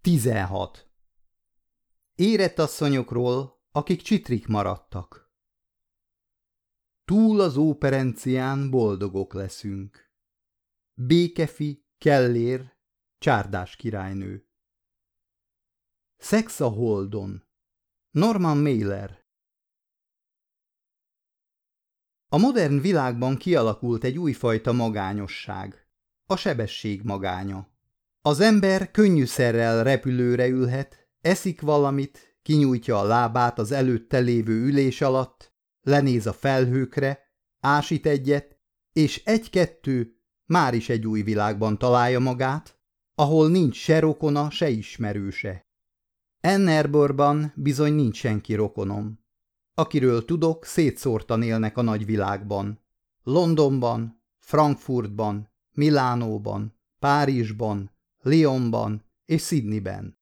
16. Érett asszonyokról, akik csitrik maradtak. Túl az óperencián boldogok leszünk. Békefi, Kellér, Csárdás királynő. Szex a Holdon. Norman Mailer. A modern világban kialakult egy újfajta magányosság, a sebesség magánya. Az ember könnyűszerrel repülőre ülhet, eszik valamit, kinyújtja a lábát az előtte lévő ülés alatt, lenéz a felhőkre, ásít egyet, és egy-kettő máris egy új világban találja magát, ahol nincs se rokona, se ismerőse. Ann Arborban bizony nincs senki rokonom. Akiről tudok, szétszórtan élnek a nagyvilágban. Londonban, Frankfurtban, Milánóban, Párizsban, Lyonban és Sydneyben.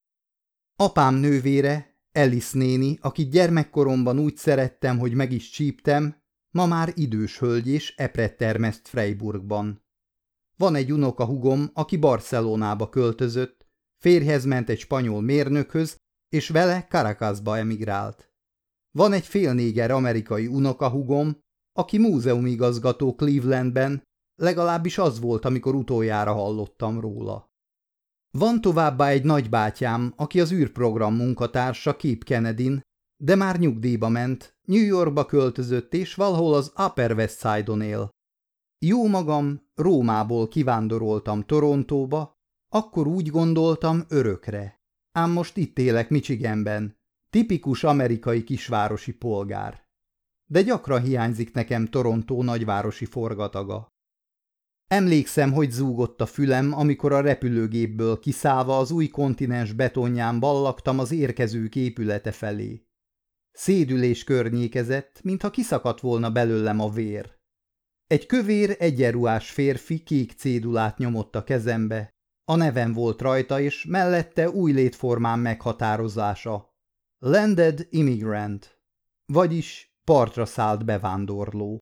Apám nővére, Alice néni, akit gyermekkoromban úgy szerettem, hogy meg is csíptem, ma már idős hölgy és epret termeszt Freiburgban. Van egy unokahúgom, aki Barcelonába költözött, férjhez ment egy spanyol mérnökhöz, és vele Caracasba emigrált. Van egy félnéger amerikai unokahúgom, aki múzeumigazgató Clevelandben, legalábbis az volt, amikor utoljára hallottam róla. Van továbbá egy nagybátyám, aki az űrprogram munkatársa Cape Kennedyn, de már nyugdíjba ment, New Yorkba költözött és valahol az Upper West Side-on él. Jó magam, Rómából kivándoroltam Torontóba, akkor úgy gondoltam örökre. Ám most itt élek Michiganben, tipikus amerikai kisvárosi polgár. De gyakran hiányzik nekem Torontó nagyvárosi forgataga. Emlékszem, hogy zúgott a fülem, amikor a repülőgépből kiszállva az új kontinens betonján ballagtam az érkezők épülete felé. Szédülés környékezett, mintha kiszakadt volna belőlem a vér. Egy kövér, egyenruhás férfi kék cédulát nyomott a kezembe, a nevem volt rajta, és mellette új létformám meghatározása. Landed Immigrant, vagyis partra szállt bevándorló.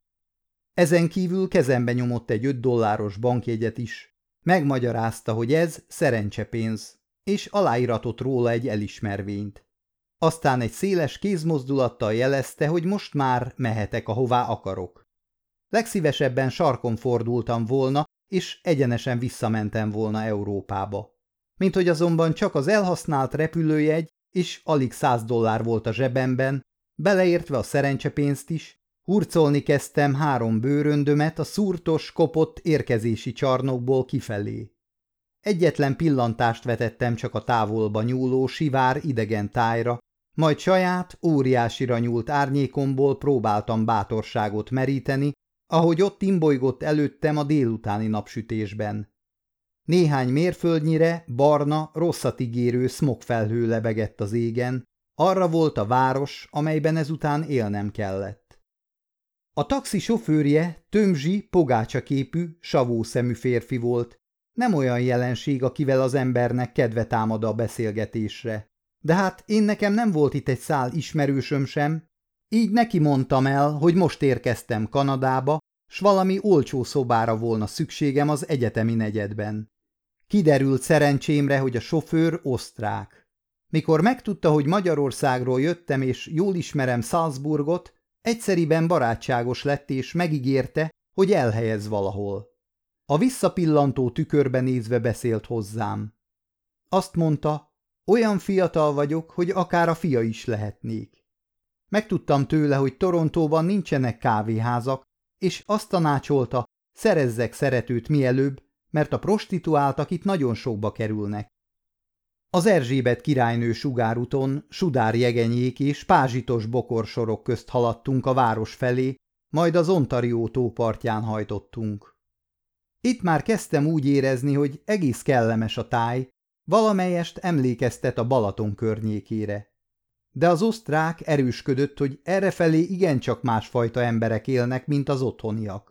Ezen kívül kezembe nyomott egy $5 bankjegyet is. Megmagyarázta, hogy ez szerencsepénz, és aláíratott róla egy elismervényt. Aztán egy széles kézmozdulattal jelezte, hogy most már mehetek, ahová akarok. Legszívesebben sarkon fordultam volna, és egyenesen visszamentem volna Európába. Minthogy azonban csak az elhasznált repülőjegy, és alig $100 volt a zsebemben, beleértve a szerencsepénzt is, hurcolni kezdtem 3 bőröndömet a szúrtos, kopott érkezési csarnokból kifelé. Egyetlen pillantást vetettem csak a távolba nyúló, sivár idegen tájra, majd saját, óriásira nyúlt árnyékomból próbáltam bátorságot meríteni, ahogy ott imbolygott előttem a délutáni napsütésben. Néhány mérföldnyire barna, rosszat ígérő szmogfelhő lebegett az égen, arra volt a város, amelyben ezután élnem kellett. A taxi sofőrje tömzsi, pogácsaképű, savószemű férfi volt, nem olyan jelenség, akivel az embernek kedve támad a beszélgetésre. De hát nekem nem volt itt egy szál ismerősöm sem, így neki mondtam el, hogy most érkeztem Kanadába, s valami olcsó szobára volna szükségem az egyetemi negyedben. Kiderült szerencsémre, hogy a sofőr osztrák. Mikor megtudta, hogy Magyarországról jöttem és jól ismerem Salzburgot, egyszeriben barátságos lett és megígérte, hogy elhelyez valahol. A visszapillantó tükörbe nézve beszélt hozzám. Azt mondta, olyan fiatal vagyok, hogy akár a fia is lehetnék. Megtudtam tőle, hogy Torontóban nincsenek kávéházak, és azt tanácsolta, szerezzek szeretőt mielőbb, mert a prostituáltak itt nagyon sokba kerülnek. Az Erzsébet királynő sugárúton sudárjegenyék és pázsitos bokorsorok közt haladtunk a város felé, majd az Ontario tó partján hajtottunk. Itt már kezdtem úgy érezni, hogy egész kellemes a táj, valamelyest emlékeztet a Balaton környékére. De az osztrák erősködött, hogy errefelé igencsak másfajta emberek élnek, mint az otthoniak.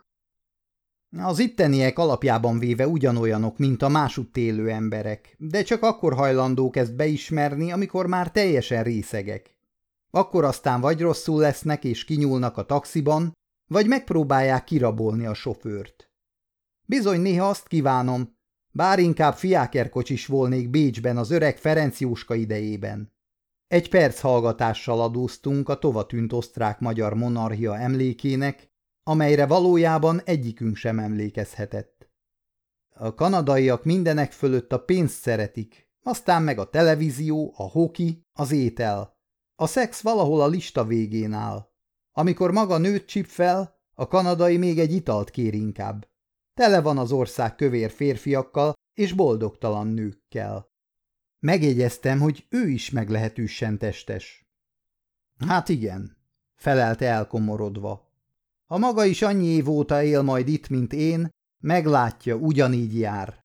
Az itteniek alapjában véve ugyanolyanok, mint a másutt élő emberek, de csak akkor hajlandók ezt beismerni, amikor már teljesen részegek. Akkor aztán vagy rosszul lesznek és kinyúlnak a taxiban, vagy megpróbálják kirabolni a sofőrt. Bizony néha azt kívánom, Bár inkább fiákerkocsis volnék Bécsben az öreg Ferenc Jóska idejében. Egy perc hallgatással adóztunk a tovatűnt osztrák-magyar monarchia emlékének, amelyre valójában egyikünk sem emlékezhetett. A kanadaiak mindenek fölött a pénzt szeretik, aztán meg a televízió, a hoki, az étel. A szex valahol a lista végén áll. Amikor maga nőt csip fel, a kanadai még egy italt kér inkább. Tele van az ország kövér férfiakkal és boldogtalan nőkkel. Megjegyeztem, hogy ő is meglehetősen testes. Hát igen, felelte elkomorodva. Ha maga is annyi év óta él majd itt, mint én, meglátja, ugyanígy jár.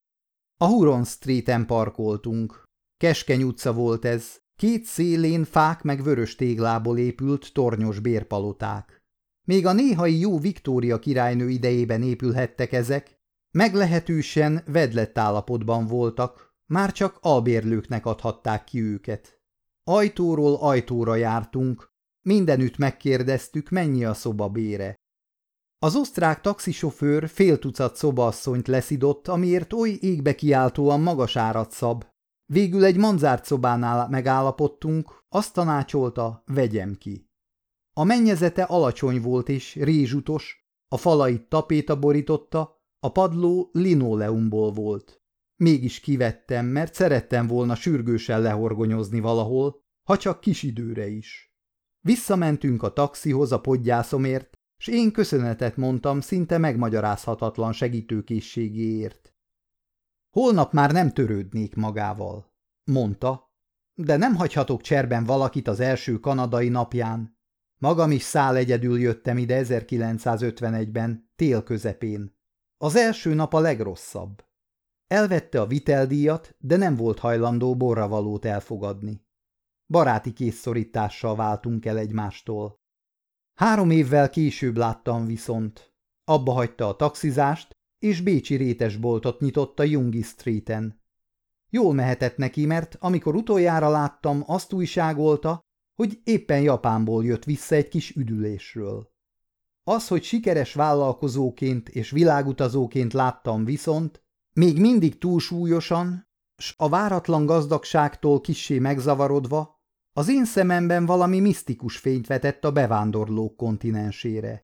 A Huron Streeten parkoltunk. Keskeny utca volt ez, két szélén fák meg vörös téglából épült tornyos bérpaloták. Még a néhai jó Viktória királynő idejében épülhettek ezek, meglehetősen vedlett állapotban voltak, már csak albérlőknek adhatták ki őket. Ajtóról ajtóra jártunk, mindenütt megkérdeztük, mennyi a szoba bére. Az osztrák taxisofőr fél tucat szobaasszonyt leszidott, amiért oly égbe kiáltóan magas árat szab. Végül egy manzárt szobánál megállapodtunk, azt tanácsolta, vegyem ki. A mennyezete alacsony volt és rézsutos, a falait tapéta borította, a padló linoleumból volt. Mégis kivettem, mert szerettem volna sürgősen lehorgonyozni valahol, ha csak kis időre is. Visszamentünk a taxihoz a podgyászomért, s én köszönetet mondtam szinte megmagyarázhatatlan segítőkészségéért. Holnap már nem törődnék magával, mondta, de nem hagyhatok cserben valakit az első kanadai napján. Magam is szálegyedül jöttem ide 1951-ben, tél közepén. Az első nap a legrosszabb. Elvette a viteldíjat, de nem volt hajlandó borravalót elfogadni. Baráti készszorítással váltunk el egymástól. 3 évvel később láttam viszont. Abba hagyta a taxizást, és bécsi rétesboltot nyitott a Yonge Streeten. Jól mehetett neki, mert amikor utoljára láttam, azt újságolta, hogy éppen Japánból jött vissza egy kis üdülésről. Az, hogy sikeres vállalkozóként és világutazóként láttam viszont, még mindig túlsúlyosan, s a váratlan gazdagságtól kissé megzavarodva, az én szememben valami misztikus fényt vetett a bevándorlók kontinensére.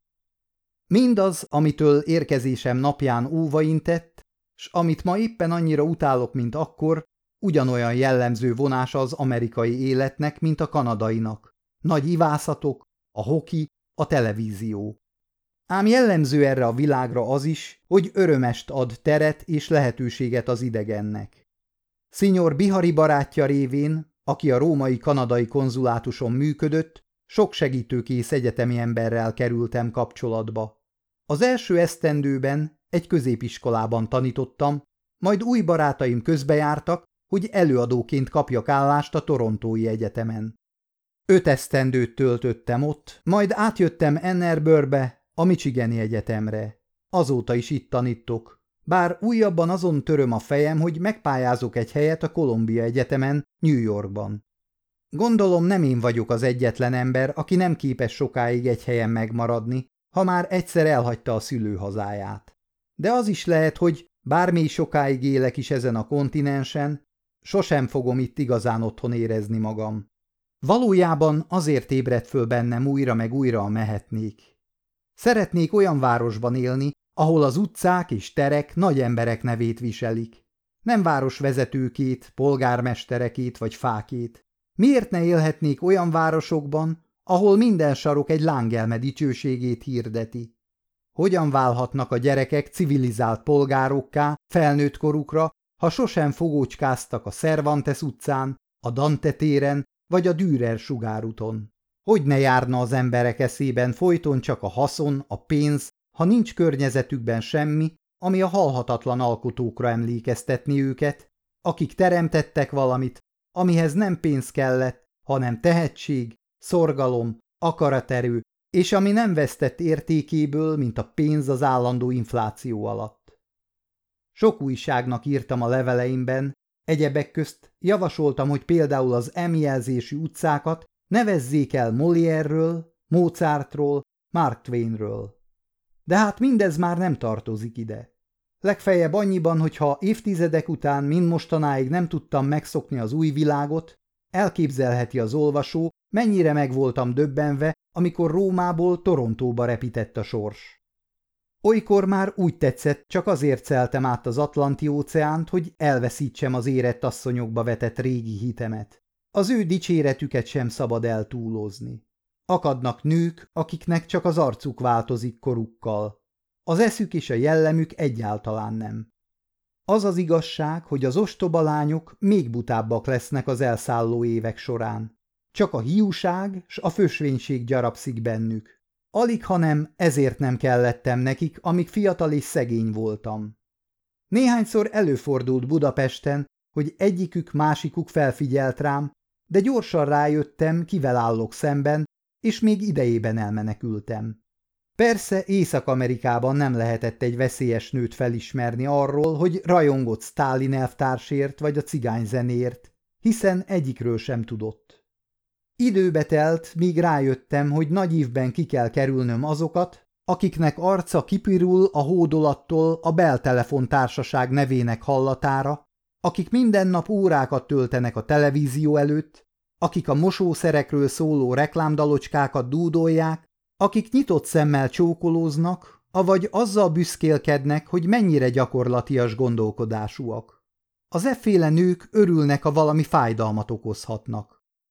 Mindaz, amitől érkezésem napján óvaintett, s amit ma éppen annyira utálok, mint akkor, ugyanolyan jellemző vonása az amerikai életnek, mint a kanadainak. Nagy ivászatok, a hoki, a televízió. Ám jellemző erre a világra az is, hogy örömest ad teret és lehetőséget az idegennek. Szignor Bihari barátja révén, aki a római-kanadai konzulátuson működött, sok segítőkész egyetemi emberrel kerültem kapcsolatba. Az első esztendőben egy középiskolában tanítottam, majd új barátaim közbejártak, hogy előadóként kapjak állást a Torontói Egyetemen. 5 esztendőt töltöttem ott, majd átjöttem Ann Arborbe, a Michigani Egyetemre. Azóta is itt tanítok, bár újabban azon töröm a fejem, hogy megpályázok egy helyet a Columbia Egyetemen, New Yorkban. Gondolom nem én vagyok az egyetlen ember, aki nem képes sokáig egy helyen megmaradni, ha már egyszer elhagyta a szülőhazáját. De az is lehet, hogy bármi sokáig élek is ezen a kontinensen, sosem fogom itt igazán otthon érezni magam. Valójában azért ébredt föl bennem újra meg újra a mehetnék. Szeretnék olyan városban élni, ahol az utcák és terek nagy emberek nevét viselik. Nem városvezetőkét, polgármesterekét vagy fákét. Miért ne élhetnék olyan városokban, ahol minden sarok egy lángelme dicsőségét hirdeti? Hogyan válhatnak a gyerekek civilizált polgárokká felnőtt korukra, ha sosem fogócskáztak a Cervantes utcán, a Dante téren vagy a Dürer sugárúton? Hogy ne járna az emberek eszében folyton csak a haszon, a pénz, ha nincs környezetükben semmi, ami a halhatatlan alkotókra emlékeztetni őket, akik teremtettek valamit, amihez nem pénz kellett, hanem tehetség, szorgalom, akaraterő, és ami nem vesztett értékéből, mint a pénz az állandó infláció alatt. Sok újságnak írtam a leveleimben, egyebek közt javasoltam, hogy például az M jelzésű utcákat nevezzék el Molière-ről, Mozartról, Mark Twainről. De hát mindez már nem tartozik ide. Legfeljebb annyiban, hogyha évtizedek után mind mostanáig nem tudtam megszokni az új világot, elképzelheti az olvasó, mennyire meg voltam döbbenve, amikor Rómából Torontóba repített a sors. Olykor már úgy tetszett, csak azért szeltem át az Atlanti-óceánt, hogy elveszítsem az érett asszonyokba vetett régi hitemet. Az ő dicséretüket sem szabad eltúlozni. Akadnak nők, akiknek csak az arcuk változik korukkal. Az eszük és a jellemük egyáltalán nem. Az az igazság, hogy az ostoba lányok még butábbak lesznek az elszálló évek során. Csak a hiúság s a fösvénység gyarapszik bennük. Alig, hanem ezért nem kellettem nekik, amíg fiatal és szegény voltam. Néhányszor előfordult Budapesten, hogy egyikük másikuk felfigyelt rám, de gyorsan rájöttem, kivel állok szemben, és még idejében elmenekültem. Persze Észak-Amerikában nem lehetett egy veszélyes nőt felismerni arról, hogy rajongott Sztálin elvtársért vagy a cigányzenért, hiszen egyikről sem tudott. Időbe telt, míg rájöttem, hogy nagy ívben ki kell kerülnöm azokat, akiknek arca kipirul a hódolattól a Bell Társaság nevének hallatára, akik minden nap órákat töltenek a televízió előtt, akik a mosószerekről szóló reklámdalocskákat dúdolják, akik nyitott szemmel csókolóznak, avagy azzal büszkélkednek, hogy mennyire gyakorlatias gondolkodásúak. Az efféle nők örülnek, ha valami fájdalmat okozhatnak.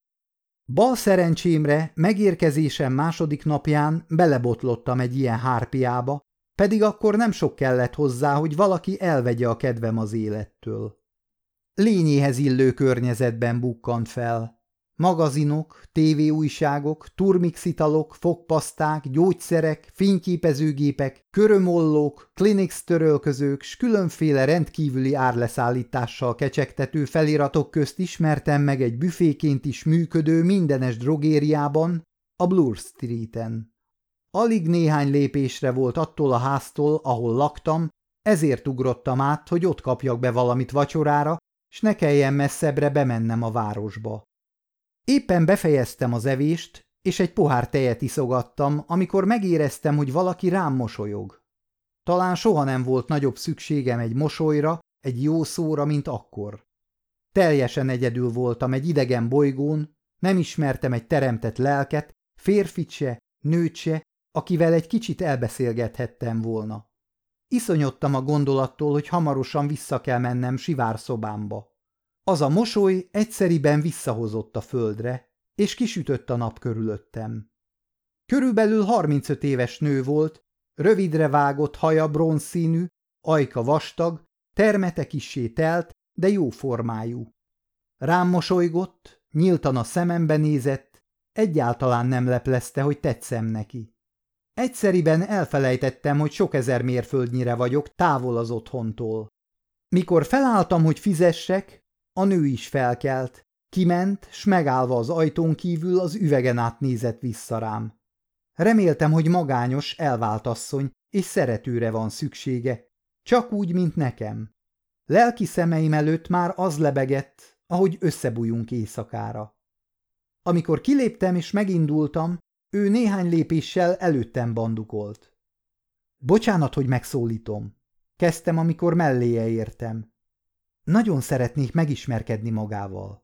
Bal szerencsémre megérkezésem második napján belebotlottam egy ilyen hárpiába, pedig akkor nem sok kellett hozzá, hogy valaki elvegye a kedvem az élettől. Lényéhez illő környezetben bukkant fel. Magazinok, tévéújságok, turmixitalok, fogpaszták, gyógyszerek, fényképezőgépek, körömollók, Kleenex-törölközők s különféle rendkívüli árleszállítással kecsegtető feliratok közt ismertem meg egy büféként is működő mindenes drogériában, a Bloor Streeten. Alig néhány lépésre volt attól a háztól, ahol laktam, ezért ugrottam át, hogy ott kapjak be valamit vacsorára, s ne kelljen messzebbre bemennem a városba. Éppen befejeztem az evést, és egy pohár tejet iszogattam, amikor megéreztem, hogy valaki rám mosolyog. Talán soha nem volt nagyobb szükségem egy mosolyra, egy jó szóra, mint akkor. Teljesen egyedül voltam egy idegen bolygón, nem ismertem egy teremtett lelket, férfit se, nőt se, akivel egy kicsit elbeszélgethettem volna. Iszonyodtam a gondolattól, hogy hamarosan vissza kell mennem sivárszobámba. Az a mosoly egyszeriben visszahozott a földre, és kisütött a nap körülöttem. Körülbelül 35 éves nő volt, rövidre vágott haja bronzszínű, ajka vastag, termete kissé telt, de jó formájú. Rám mosolygott, nyíltan a szemembe nézett, egyáltalán nem leplezte, hogy tetszem neki. Egyszeriben elfelejtettem, hogy sok ezer mérföldnyire vagyok távol az otthontól. Mikor felálltam, hogy fizessek, a nő is felkelt, kiment, s megállva az ajtón kívül az üvegen át nézett vissza rám. Reméltem, hogy magányos, elvált asszony, és szeretőre van szüksége, csak úgy, mint nekem. Lelki szemeim előtt már az lebegett, ahogy összebújunk éjszakára. Amikor kiléptem és megindultam, ő néhány lépéssel előttem bandukolt. Bocsánat, hogy megszólítom. Kezdtem, amikor melléje értem. Nagyon szeretnék megismerkedni magával.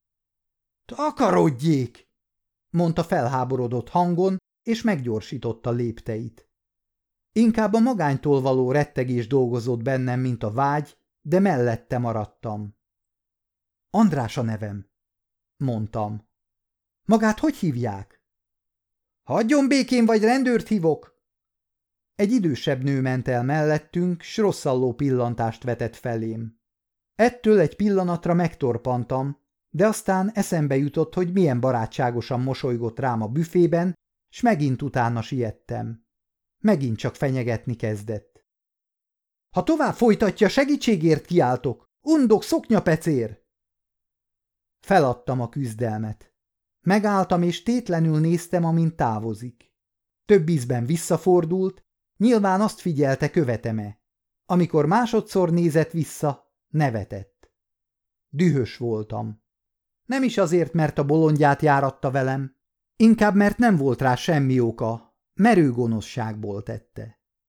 Takarodjék! Mondta felháborodott hangon, és meggyorsította lépteit. Inkább a magánytól való rettegés dolgozott bennem, mint a vágy, de mellette maradtam. András a nevem, mondtam. Magát hogy hívják? Hagyjon békén, vagy rendőrt hívok! Egy idősebb nő ment el mellettünk, s rosszalló pillantást vetett felém. Ettől egy pillanatra megtorpantam, de aztán eszembe jutott, hogy milyen barátságosan mosolygott rám a büfében, s megint utána siettem. Megint csak fenyegetni kezdett. Ha tovább folytatja, segítségért kiáltok! Undok szoknyapecér! Feladtam a küzdelmet. Megálltam, és tétlenül néztem, amint távozik. Több ízben visszafordult, nyilván azt figyelte, követem-e. Amikor másodszor nézett vissza, nevetett. Dühös voltam. Nem is azért, mert a bolondját járatta velem, inkább mert nem volt rá semmi oka, merő gonoszságból tette.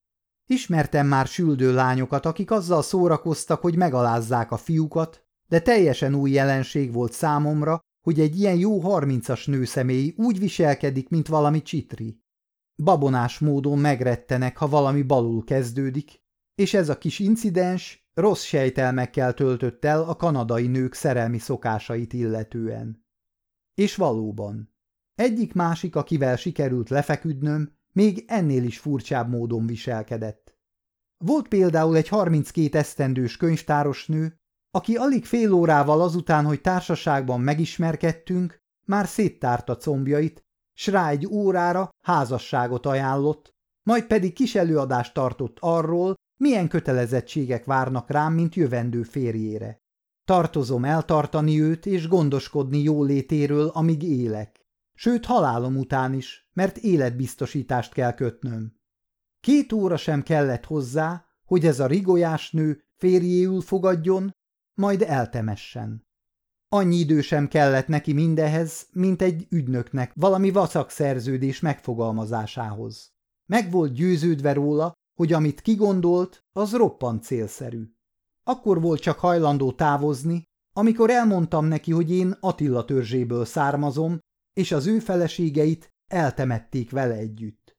Ismertem már süldő lányokat, akik azzal szórakoztak, hogy megalázzák a fiúkat, de teljesen új jelenség volt számomra, hogy egy ilyen jó 30-as nőszemély úgy viselkedik, mint valami csitri. Babonás módon megrettenek, ha valami balul kezdődik, és ez a kis incidens rossz sejtelmekkel töltött el a kanadai nők szerelmi szokásait illetően. És valóban, egyik-másik, akivel sikerült lefeküdnöm, még ennél is furcsább módon viselkedett. Volt például egy 32 esztendős könyvtáros nő, aki alig fél órával azután, hogy társaságban megismerkedtünk, már széttárta combjait, s rá egy órára házasságot ajánlott, majd pedig kis előadást tartott arról, milyen kötelezettségek várnak rám, mint jövendő férjére. Tartozom eltartani őt és gondoskodni jólétéről, amíg élek. Sőt, halálom után is, mert életbiztosítást kell kötnöm. 2 óra sem kellett hozzá, hogy ez a rigolyás nő férjéül fogadjon, majd eltemessen. Annyi idő sem kellett neki mindehez, mint egy ügynöknek valami vacak szerződés megfogalmazásához. Meg volt győződve róla, hogy amit kigondolt, az roppant célszerű. Akkor volt csak hajlandó távozni, amikor elmondtam neki, hogy én Attila törzséből származom, és az ő feleségeit eltemették vele együtt.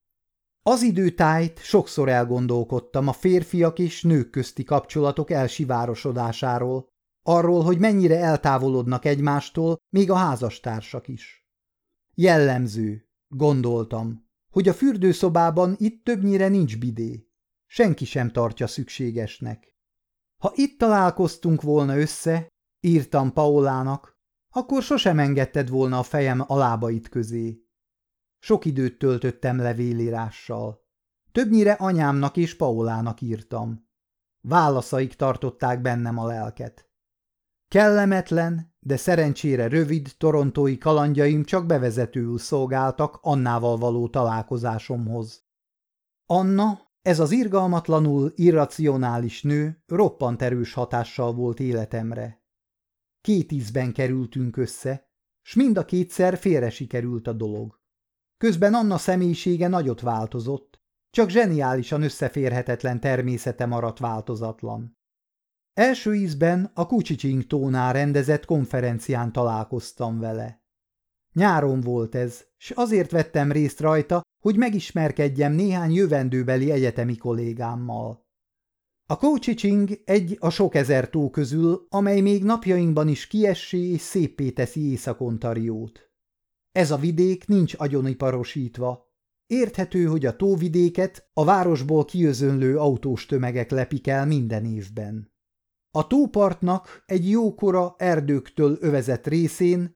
Az időtájt sokszor elgondolkodtam a férfiak és nők közti kapcsolatok elsivárosodásáról, arról, hogy mennyire eltávolodnak egymástól még a házastársak is. Jellemző, gondoltam, hogy a fürdőszobában itt többnyire nincs bidé. Senki sem tartja szükségesnek. Ha itt találkoztunk volna össze, írtam Paolának, akkor sosem engedted volna a fejem a lábaid közé. Sok időt töltöttem levélírással. Többnyire anyámnak és Paolának írtam. Válaszaik tartották bennem a lelket. Kellemetlen, de szerencsére rövid torontói kalandjaim csak bevezetőül szolgáltak Annával való találkozásomhoz. Anna, ez az irgalmatlanul irracionális nő roppant erős hatással volt életemre. 2 ízben kerültünk össze, s mind a kétszer félre sikerült a dolog. Közben Anna személyisége nagyot változott, csak zseniálisan összeférhetetlen természete maradt változatlan. Első ízben a Kucsicsingtónál rendezett konferencián találkoztam vele. Nyáron volt ez, s azért vettem részt rajta, hogy megismerkedjem néhány jövendőbeli egyetemi kollégámmal. A Couchiching egy a sok ezer tó közül, amely még napjainkban is kiessé és széppé teszi Észak-Ontariót. Ez a vidék nincs agyoniparosítva. Érthető, hogy a tóvidéket a városból kijözönlő autós tömegek lepik el minden évben. A tópartnak egy jókora erdőktől övezett részén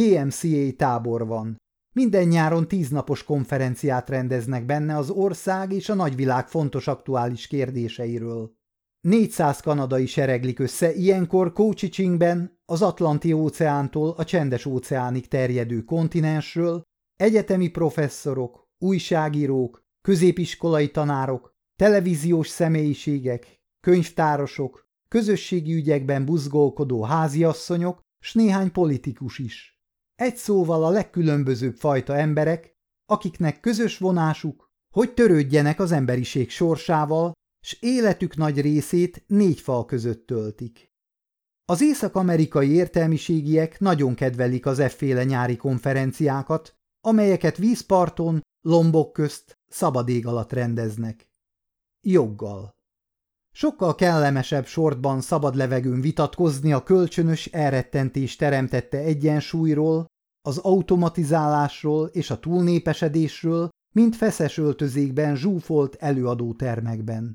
YMCA tábor van. Minden nyáron 10 napos konferenciát rendeznek benne az ország és a nagyvilág fontos aktuális kérdéseiről. 400 kanadai sereglik össze ilyenkor Couchichingben, az Atlanti-óceántól a Csendes-óceánig terjedő kontinensről, egyetemi professzorok, újságírók, középiskolai tanárok, televíziós személyiségek, könyvtárosok, közösségi ügyekben buzgolkodó háziasszonyok, s néhány politikus is. Egy szóval a legkülönbözőbb fajta emberek, akiknek közös vonásuk, hogy törődjenek az emberiség sorsával, s életük nagy részét 4 fal között töltik. Az észak-amerikai értelmiségiek nagyon kedvelik az efféle nyári konferenciákat, amelyeket vízparton, lombok közt, szabad ég alatt rendeznek. Joggal. Sokkal kellemesebb sortban szabad levegőn vitatkozni a kölcsönös elrettentés teremtette egyensúlyról, az automatizálásról és a túlnépesedésről, mint feszes öltözékben zsúfolt előadótermekben.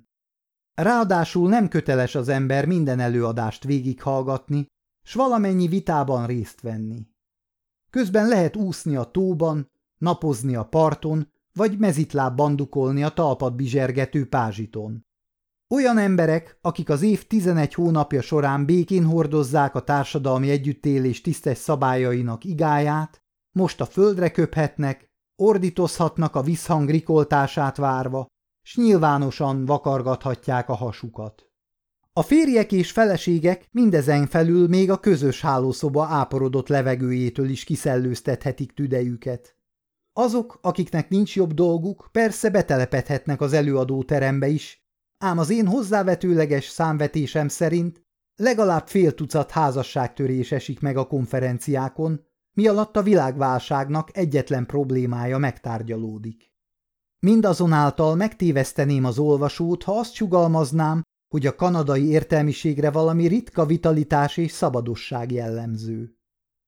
Ráadásul nem köteles az ember minden előadást végighallgatni, s valamennyi vitában részt venni. Közben lehet úszni a tóban, napozni a parton, vagy mezitláb bandukolni a talpat bizsergető pázsiton. Olyan emberek, akik az év 11 hónapja során békén hordozzák a társadalmi együttélés tisztes szabályainak igáját, most a földre köphetnek, ordítozhatnak a visszhang rikoltását várva, s nyilvánosan vakargathatják a hasukat. A férjek és feleségek mindezen felül még a közös hálószoba áporodott levegőjétől is kiszellőztethetik tüdejüket. Azok, akiknek nincs jobb dolguk, persze betelepedhetnek az előadóterembe is, ám az én hozzávetőleges számvetésem szerint legalább fél tucat házasságtörés esik meg a konferenciákon, mi alatt a világválságnak egyetlen problémája megtárgyalódik. Mindazonáltal megtéveszteném az olvasót, ha azt sugallmaznám, hogy a kanadai értelmiségre valami ritka vitalitás és szabadosság jellemző.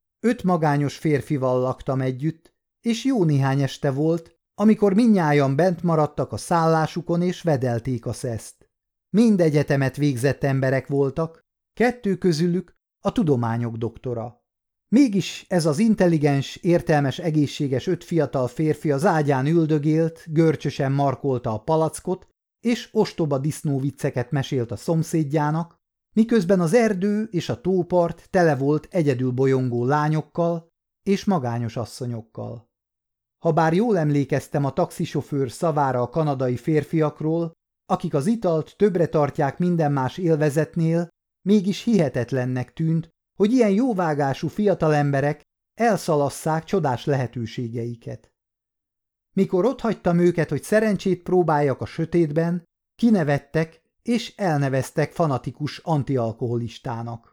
5 magányos férfival laktam együtt, és jó néhány este volt, amikor mindnyájan bent maradtak a szállásukon és vedelték a szeszt. Mind egyetemet végzett emberek voltak, 2 közülük a tudományok doktora. Mégis ez az intelligens, értelmes, egészséges 5 fiatal férfi az ágyán üldögélt, görcsösen markolta a palackot, és ostoba disznóvicceket mesélt a szomszédjának, miközben az erdő és a tópart tele volt egyedül bolyongó lányokkal és magányos asszonyokkal. Habár jól emlékeztem a taxisofőr szavára a kanadai férfiakról, akik az italt többre tartják minden más élvezetnél, mégis hihetetlennek tűnt, hogy ilyen jóvágású fiatal emberek elszalasszák csodás lehetőségeiket. Mikor otthagytam őket, hogy szerencsét próbáljak a sötétben, kinevettek és elneveztek fanatikus antialkoholistának.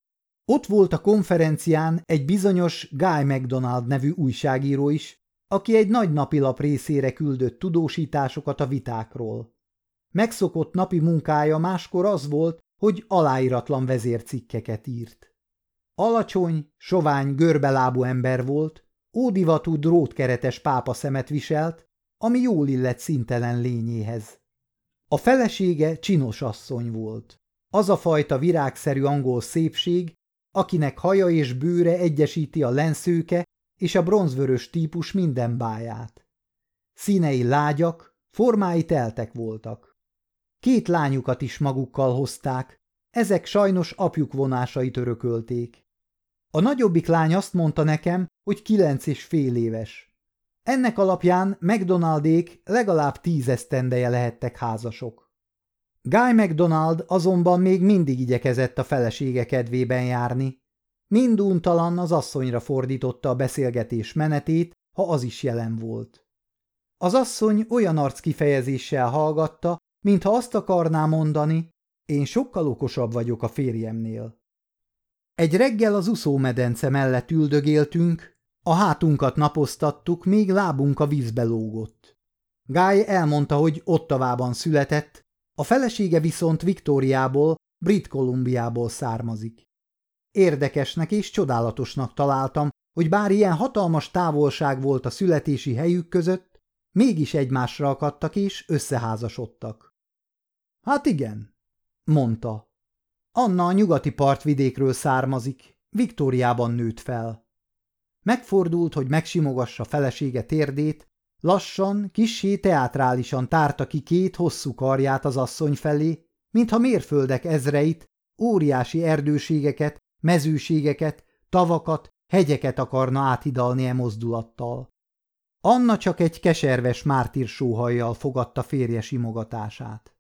Ott volt a konferencián egy bizonyos Guy MacDonald nevű újságíró is, aki egy nagy napilap részére küldött tudósításokat a vitákról. Megszokott napi munkája máskor az volt, hogy aláíratlan vezércikkeket írt. Alacsony, sovány, görbelábú ember volt, ódivatú drótkeretes pápaszemet viselt, ami jól illett színtelen lényéhez. A felesége csinos asszony volt. Az a fajta virágszerű angol szépség, akinek haja és bőre egyesíti a lenszőke és a bronzvörös típus minden báját. Színei lágyak, formái teltek voltak. 2 lányukat is magukkal hozták, ezek sajnos apjuk vonásait örökölték. A nagyobbik lány azt mondta nekem, hogy 9,5 éves. Ennek alapján MacDonaldék legalább 10 esztendeje lehettek házasok. Guy MacDonald azonban még mindig igyekezett a felesége kedvében járni. Minduntalan az asszonyra fordította a beszélgetés menetét, ha az is jelen volt. Az asszony olyan arckifejezéssel hallgatta, mintha azt akarná mondani, én sokkal okosabb vagyok a férjemnél. Egy reggel az úszómedence mellett üldögéltünk, a hátunkat napoztattuk, még lábunk a vízbe lógott. Guy elmondta, hogy Ottawában született, a felesége viszont Victoriából, Brit Columbiából származik. Érdekesnek és csodálatosnak találtam, hogy bár ilyen hatalmas távolság volt a születési helyük között, mégis egymásra akadtak és összeházasodtak. Hát igen, mondta. Anna a nyugati partvidékről származik, Victoriában nőtt fel. Megfordult, hogy megsimogassa felesége térdét, lassan, kissé teátrálisan tárta ki 2 hosszú karját az asszony felé, mintha mérföldek ezreit, óriási erdőségeket, mezőségeket, tavakat, hegyeket akarna áthidalni e mozdulattal. Anna csak egy keserves mártírsóhajjal fogadta férje simogatását.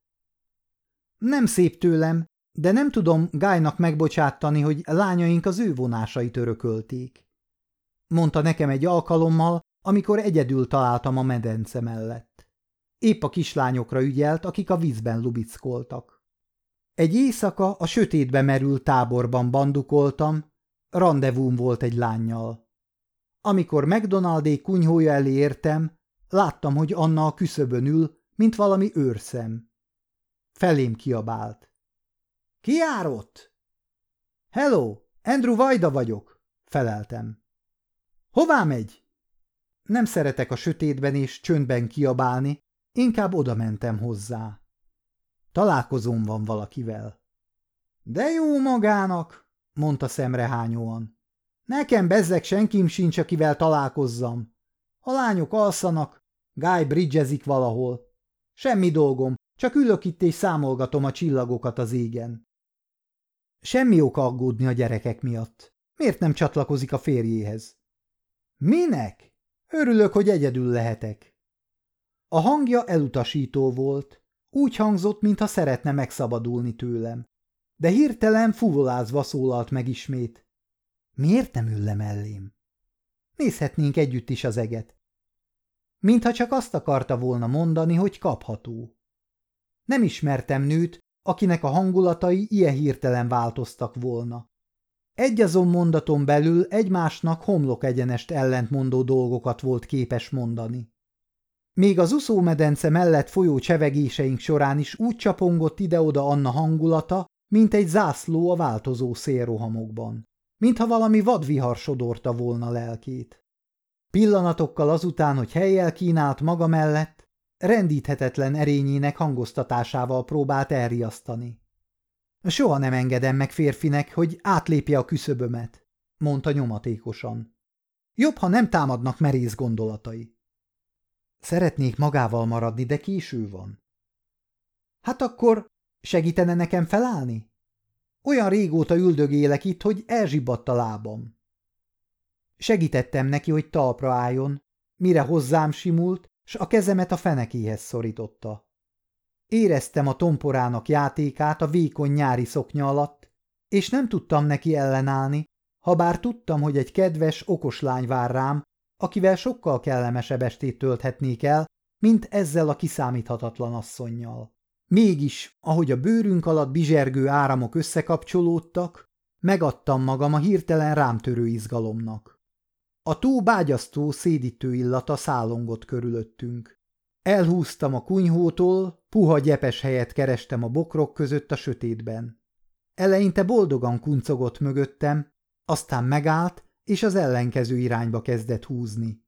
Nem szép tőlem, de nem tudom Guynak megbocsátani, hogy lányaink az ő vonásait örökölték. Mondta nekem egy alkalommal, amikor egyedül találtam a medence mellett. Épp a kislányokra ügyelt, akik a vízben lubickoltak. Egy éjszaka a sötétbe merült táborban bandukoltam, randevúm volt egy lánnyal. Amikor MacDonaldék kunyhója elé értem, láttam, hogy Anna a küszöbön ül, mint valami őrszem. Felém kiabált. Ki jár ott? Hello, Andrew Vajda vagyok, feleltem. Hová megy? Nem szeretek a sötétben és csöndben kiabálni, inkább oda mentem hozzá. Találkozóm van valakivel. De jó magának, mondta szemrehányóan. Nekem bezzeg senkim sincs, akivel találkozzam. A lányok alszanak, Guy bridgezik valahol. Semmi dolgom, csak ülök itt és számolgatom a csillagokat az égen. Semmi oka aggódni a gyerekek miatt. Miért nem csatlakozik a férjéhez? Minek? Örülök, hogy egyedül lehetek. A hangja elutasító volt. Úgy hangzott, mintha szeretne megszabadulni tőlem. De hirtelen fuvolázva szólalt meg ismét. Miért nem ül le mellém? Nézhetnénk együtt is az eget. mintha csak azt akarta volna mondani, hogy kapható. Nem ismertem nőt, akinek a hangulatai ilyen hirtelen változtak volna. Egyazon mondaton belül egymásnak homlok egyenest ellentmondó dolgokat volt képes mondani. Még az úszómedence mellett folyó csevegéseink során is úgy csapongott ide-oda Anna hangulata, mint egy zászló a változó szélrohamokban, mintha valami vadvihar sodorta volna lelkét. Pillanatokkal azután, hogy hellyel kínált maga mellett, rendíthetetlen erényének hangoztatásával próbált elriasztani. Soha nem engedem meg férfinek, hogy átlépje a küszöbömet, mondta nyomatékosan. Jobb, ha nem támadnak merész gondolatai. Szeretnék magával maradni, de késő van. Hát akkor segítene nekem felállni? Olyan régóta üldögélek itt, hogy elzsibbadt a lábam. Segítettem neki, hogy talpra álljon, mire hozzám simult, s a kezemet a fenekéhez szorította. Éreztem a tomporának játékát a vékony nyári szoknya alatt, és nem tudtam neki ellenállni, habár tudtam, hogy egy kedves, okos lány vár rám, akivel sokkal kellemesebb estét tölthetnék el, mint ezzel a kiszámíthatatlan asszonnyal. Mégis, ahogy a bőrünk alatt bizsergő áramok összekapcsolódtak, megadtam magam a hirtelen rám törő izgalomnak. A tó bágyasztó, szédítő illata szállongott körülöttünk. Elhúztam a kunyhótól, puha gyepes helyet kerestem a bokrok között a sötétben. Eleinte boldogan kuncogott mögöttem, aztán megállt, és az ellenkező irányba kezdett húzni.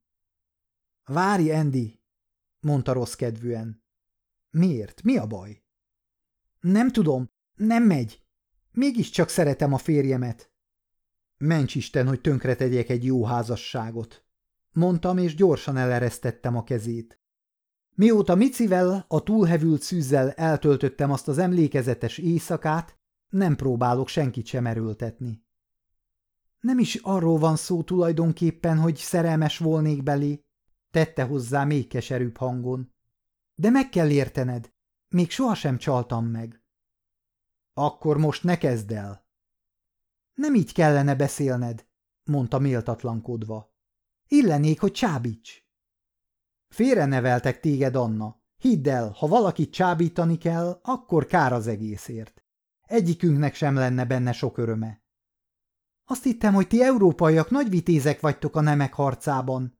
– Várj, Andy! – mondta rosszkedvűen. – Miért? Mi a baj? – Nem tudom, nem megy. Mégiscsak szeretem a férjemet. – Ments Isten, hogy tönkretegyek egy jó házasságot! – mondtam, és gyorsan eleresztettem a kezét. Mióta Micivel, a túlhevült szűzzel eltöltöttem azt az emlékezetes éjszakát, nem próbálok senkit sem erőltetni. Nem is arról van szó tulajdonképpen, hogy szerelmes volnék belé, tette hozzá még keserűbb hangon. De meg kell értened, még sohasem csaltam meg. Akkor most ne kezd el. Nem így kellene beszélned, mondta méltatlankodva. Illenék, hogy csábíts. Félreneveltek téged, Anna. Hidd el, ha valakit csábítani kell, akkor kár az egészért. Egyikünknek sem lenne benne sok öröme. Azt hittem, hogy ti európaiak nagy vitézek vagytok a nemek harcában.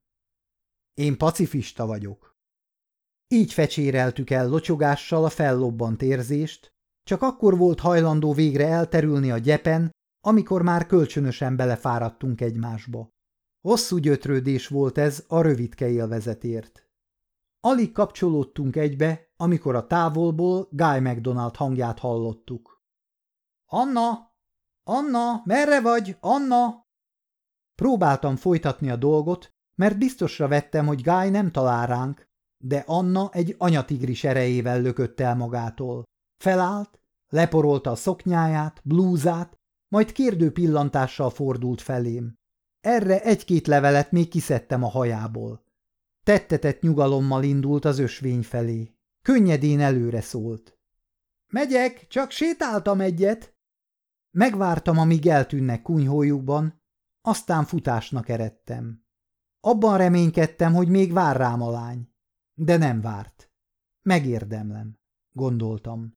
Én pacifista vagyok. Így fecséreltük el locsogással a fellobbant érzést, csak akkor volt hajlandó végre elterülni a gyepen, amikor már kölcsönösen belefáradtunk egymásba. Hosszú gyötrődés volt ez a rövidke élvezetért. Alig kapcsolódtunk egybe, amikor a távolból Guy MacDonald hangját hallottuk. Anna! Anna! Merre vagy? Anna! Próbáltam folytatni a dolgot, mert biztosra vettem, hogy Guy nem talál ránk, de Anna egy anyatigris erejével lökött el magától. Felállt, leporolta a szoknyáját, blúzát, majd kérdő pillantással fordult felém. Erre egy-két levelet még kiszedtem a hajából. Tettetett nyugalommal indult az ösvény felé. Könnyedén előre szólt. Megyek, csak sétáltam egyet. Megvártam, amíg eltűnnek kunyhójukban, aztán futásnak eredtem. Abban reménykedtem, hogy még vár rám a lány. De nem várt. Megérdemlem, gondoltam.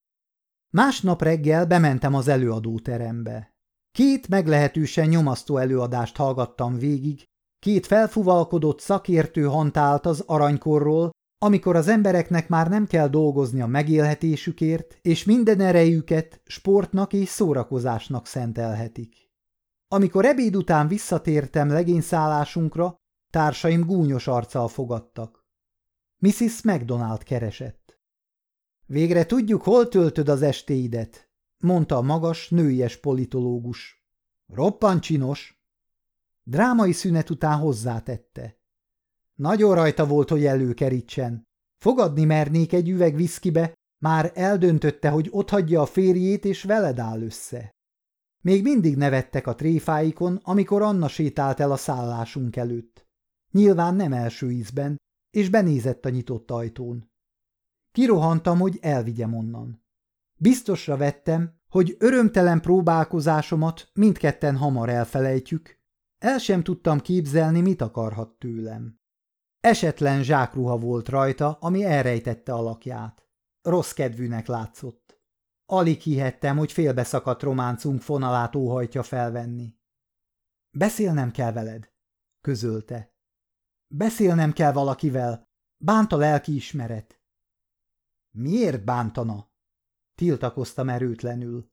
Másnap reggel bementem az előadóterembe. 2 meglehetősen nyomasztó előadást hallgattam végig, 2 felfuvalkodott szakértő hantált az aranykorról, amikor az embereknek már nem kell dolgozni a megélhetésükért, és minden erejüket sportnak és szórakozásnak szentelhetik. Amikor ebéd után visszatértem legényszállásunkra, társaim gúnyos arccal fogadtak. Mrs. MacDonald keresett. Végre tudjuk, hol töltöd az estéidet, mondta a magas, nőies politológus. Roppant csinos. Drámai szünet után hozzátette. Nagyon rajta volt, hogy előkerítsen. Fogadni mernék egy üveg viszkibe, már eldöntötte, hogy otthagyja a férjét, és veled áll össze. Még mindig nevettek a tréfáikon, amikor Anna sétált el a szállásunk előtt. Nyilván nem első ízben, és benézett a nyitott ajtón. Kirohantam, hogy elvigyem onnan. Biztosra vettem, hogy örömtelen próbálkozásomat mindketten hamar elfelejtjük. El sem tudtam képzelni, mit akarhat tőlem. Esetlen zsákruha volt rajta, ami elrejtette alakját. Rossz kedvűnek látszott. Alig hihettem, hogy félbeszakadt románcunk fonalát óhajtja felvenni. Beszélnem kell veled, közölte. Beszélnem kell valakivel. Bánt a lelkiismeret. Miért bántana? Tiltakoztam erőtlenül.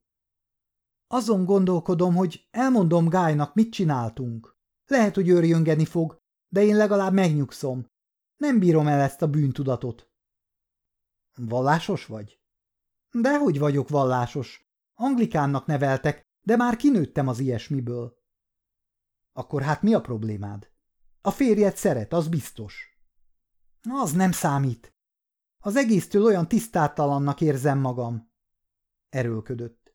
Azon gondolkodom, hogy elmondom Guynak, mit csináltunk. Lehet, hogy őrjöngeni fog, de én legalább megnyugszom. Nem bírom el ezt a bűntudatot. Vallásos vagy? Dehogy vagyok vallásos. Anglikánnak neveltek, de már kinőttem az ilyesmiből. Akkor hát mi a problémád? A férjed szeret, az biztos. Az nem számít. Az egésztől olyan tisztátalannak érzem magam. Erőlködött.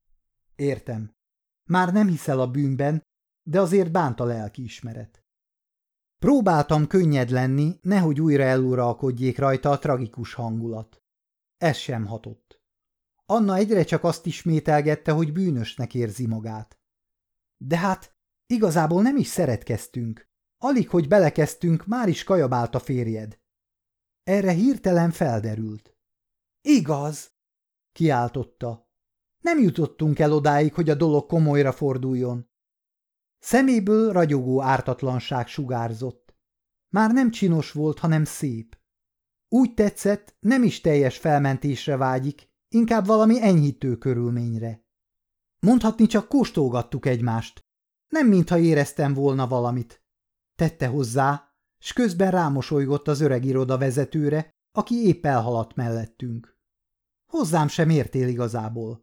Értem. Már nem hiszel a bűnben, de azért bánt a lelkiismeret. Próbáltam könnyed lenni, nehogy újra eluralkodjék rajta a tragikus hangulat. Ez sem hatott. Anna egyre csak azt ismételgette, hogy bűnösnek érzi magát. De hát igazából nem is szeretkeztünk. Alig, hogy belekezdtünk, már is kajabált a férjed. Erre hirtelen felderült. Igaz, kiáltotta. Nem jutottunk el odáig, hogy a dolog komolyra forduljon. Szeméből ragyogó ártatlanság sugárzott. Már nem csinos volt, hanem szép. Úgy tetszett, nem is teljes felmentésre vágyik, inkább valami enyhítő körülményre. Mondhatni csak kóstolgattuk egymást. Nem mintha éreztem volna valamit. Tette hozzá, s közben rámosolygott az öreg iroda vezetőre, aki épp elhaladt mellettünk. Hozzám sem értél igazából.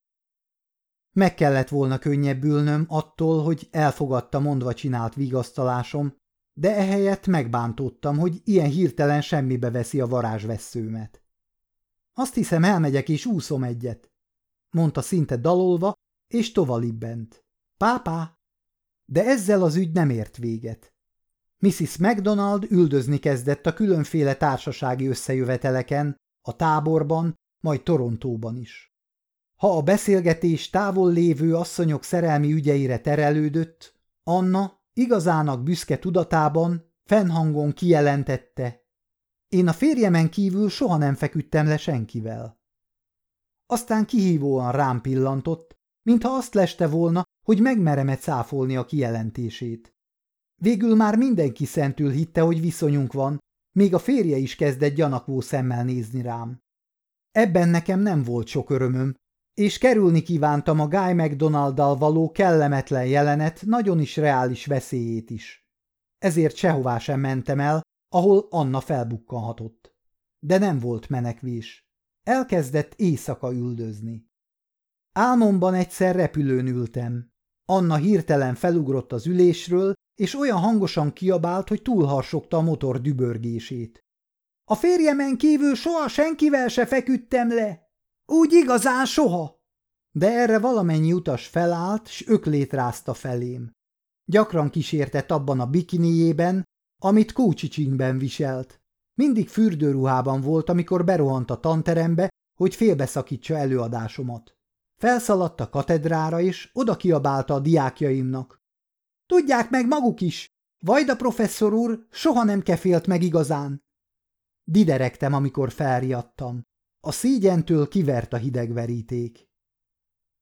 Meg kellett volna könnyebbülnöm attól, hogy elfogadta mondva csinált vigasztalásom, de ehelyett megbántódtam, hogy ilyen hirtelen semmibe veszi a varázsvesszőmet. Azt hiszem, elmegyek és úszom egyet, mondta szinte dalolva, és tovalibbent. Pápá! De ezzel az ügy nem ért véget. Mrs. McDonald üldözni kezdett a különféle társasági összejöveteleken, a táborban, majd Torontóban is. Ha a beszélgetés távol lévő asszonyok szerelmi ügyeire terelődött, Anna igazának büszke tudatában fennhangon kijelentette: én a férjemen kívül soha nem feküdtem le senkivel. Aztán kihívóan rám pillantott, mintha azt leste volna, hogy megmerem-e cáfolni a kijelentését. Végül már mindenki szentül hitte, hogy viszonyunk van, még a férje is kezdett gyanakvó szemmel nézni rám. Ebben nekem nem volt sok örömöm, és kerülni kívántam a Guy McDonalddal való kellemetlen jelenet nagyon is reális veszélyét is. Ezért sehová sem mentem el, ahol Anna felbukkanhatott. De nem volt menekvés. Elkezdett éjszaka üldözni. Álmomban egyszer repülőn ültem. Anna hirtelen felugrott az ülésről, és olyan hangosan kiabált, hogy túlharsogta a motor dübörgését. A férjemen kívül soha senkivel se feküdtem le! Úgy igazán soha! De erre valamennyi utas felállt, s öklét rázta felém. Gyakran kísértett abban a bikinijében, amit kócsicsingben viselt. Mindig fürdőruhában volt, amikor berohant a tanterembe, hogy félbeszakítsa előadásomat. Felszaladt a katedrára, és oda kiabálta a diákjaimnak. Tudják meg maguk is! Vajda professzor úr soha nem kefélt meg igazán! Dideregtem, amikor felriadtam. A szégyentől kivert a hideg veríték.